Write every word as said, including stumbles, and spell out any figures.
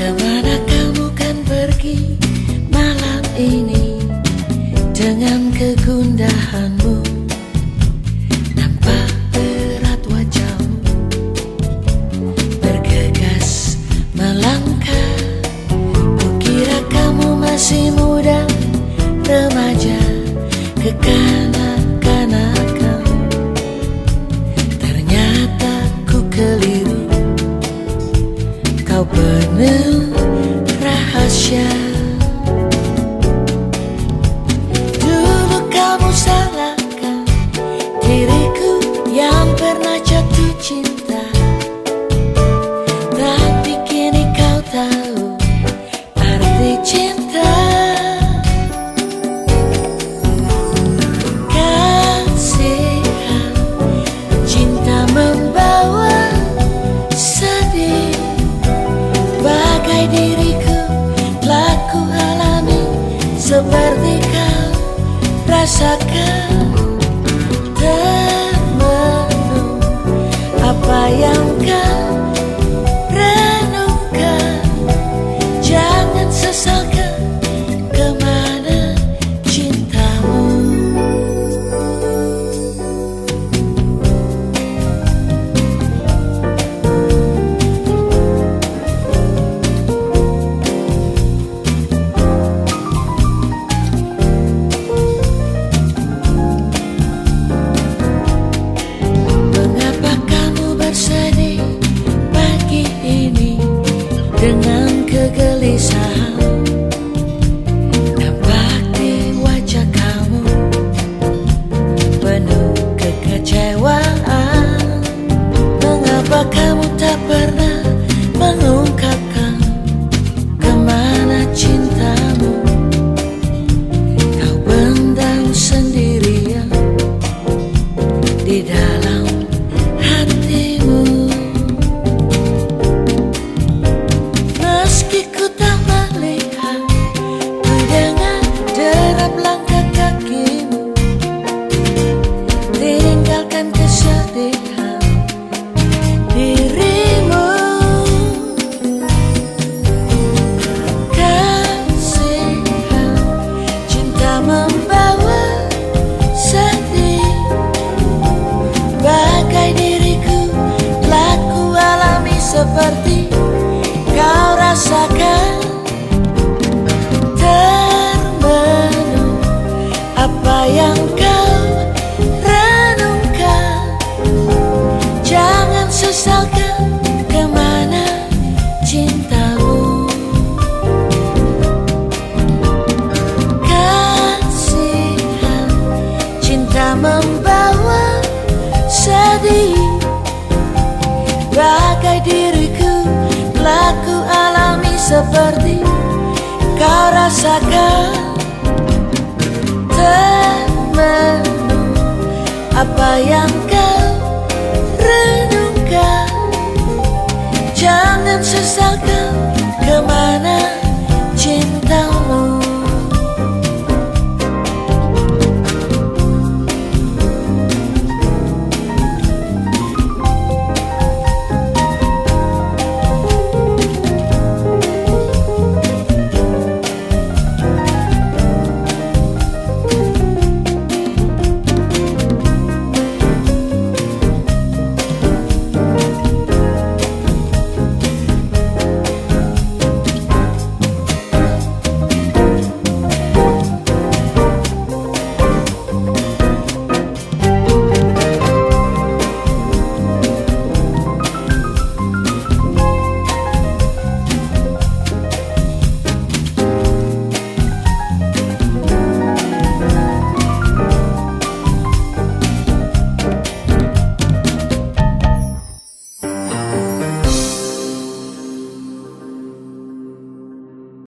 Kemana kamu kan pergi malam ini dengan kegundahanmu? Nampak berat wajahmu, bergegas melangkah. Kukira kamu masih muda, remaja, kekanak-kanakan. Ternyata ku keliru, kau penuh rahasia. Dulu kamu salahkan diriku yang pernah jatuh cinta, tapi kini kau tahu arti cinta. Kasihan cinta membawa sedih, bagai diriku telah ku alami, seperti kau rasakan. Termenung apa yang kau renungkan, jangan sesalkan kemana cintamu. Dengan kegelisahan nampak di wajah kamu, penuh kekecewaan. Mengapa kamu tak pernah mengungkapkan kemana cintamu? Kau pendam sendirian di dalam hatimu. Meski ku tak melihat, ku dengar derap langkah kakimu, tinggalkan kesedihan dirimu. Kasihan cinta membawa sedih, bagai diriku telah ku alami, seperti kau rasakan. Termenung apa yang kau renungkan, jangan sesalkan kemana cintamu. Kasihan cinta membawa sedih, bagai diriku telah ku alami, seperti kau rasakan. Termenung apa yang kau renungkan, jangan sesalkan